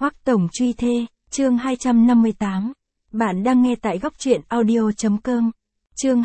Hoắc Tổng truy thê, chương 258. Bạn đang nghe tại góc truyện audio.com. Chương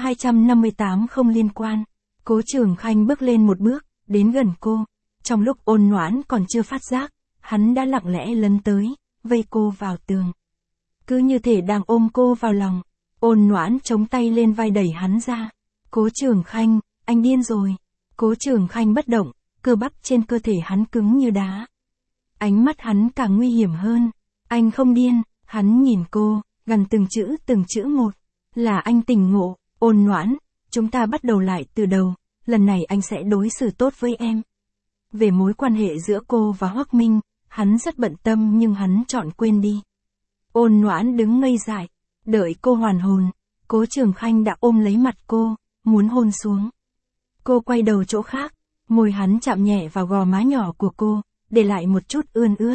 258 không liên quan. Cố Trường Khanh bước lên một bước, đến gần cô. Trong lúc Ôn Noãn còn chưa phát giác, hắn đã lặng lẽ lấn tới, vây cô vào tường. Cứ như thể đang ôm cô vào lòng. Ôn Noãn chống tay lên vai đẩy hắn ra. Cố Trường Khanh, anh điên rồi. Cố Trường Khanh bất động, cơ bắp trên cơ thể hắn cứng như đá. Ánh mắt hắn càng nguy hiểm hơn. Anh không điên, hắn nhìn cô, gần từng chữ một. Là anh tỉnh ngộ, Ôn Noãn, chúng ta bắt đầu lại từ đầu, lần này anh sẽ đối xử tốt với em. Về mối quan hệ giữa cô và Hoắc Minh, hắn rất bận tâm nhưng hắn chọn quên đi. Ôn Noãn đứng ngây dại, đợi cô hoàn hồn, Cố Trường Khanh đã ôm lấy mặt cô, muốn hôn xuống. Cô quay đầu chỗ khác, môi hắn chạm nhẹ vào gò má nhỏ của cô, để lại một chút ươn ướt.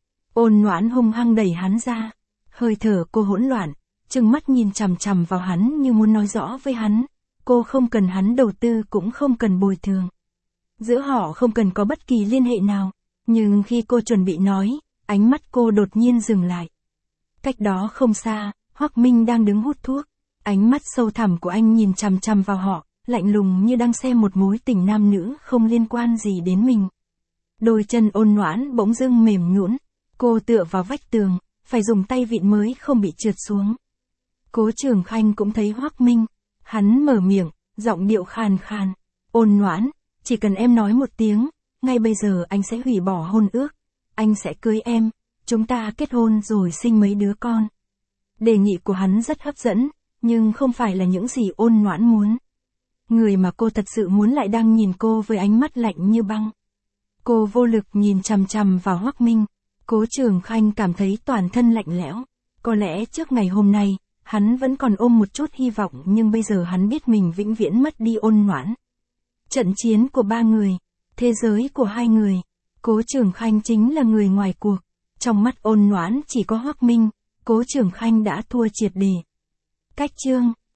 Ôn Noãn hung hăng đẩy hắn ra, hơi thở cô hỗn loạn, trừng mắt nhìn chằm chằm vào hắn như muốn nói rõ với hắn, cô không cần hắn đầu tư cũng không cần bồi thường. Giữa họ không cần có bất kỳ liên hệ nào, nhưng khi cô chuẩn bị nói, ánh mắt cô đột nhiên dừng lại. Cách đó không xa, Hoắc Minh đang đứng hút thuốc, ánh mắt sâu thẳm của anh nhìn chằm chằm vào họ, lạnh lùng như đang xem một mối tình nam nữ không liên quan gì đến mình. Đôi chân Ôn Noãn bỗng dưng mềm nhũn, cô tựa vào vách tường, phải dùng tay vịn mới không bị trượt xuống. Cố Trường Khanh cũng thấy Hoắc Minh, hắn mở miệng, giọng điệu khàn khàn, Ôn Noãn, chỉ cần em nói một tiếng, ngay bây giờ anh sẽ hủy bỏ hôn ước, anh sẽ cưới em, chúng ta kết hôn rồi sinh mấy đứa con. Đề nghị của hắn rất hấp dẫn, nhưng không phải là những gì Ôn Noãn muốn. Người mà cô thật sự muốn lại đang nhìn cô với ánh mắt lạnh như băng. Cô vô lực nhìn chằm chằm vào Hoắc Minh, Cố Trường Khanh cảm thấy toàn thân lạnh lẽo. Có lẽ trước ngày hôm nay, hắn vẫn còn ôm một chút hy vọng nhưng bây giờ hắn biết mình vĩnh viễn mất đi Ôn Noãn. Trận chiến của ba người, thế giới của hai người, Cố Trường Khanh chính là người ngoài cuộc. Trong mắt Ôn Noãn chỉ có Hoắc Minh, Cố Trường Khanh đã thua triệt để. Cách chương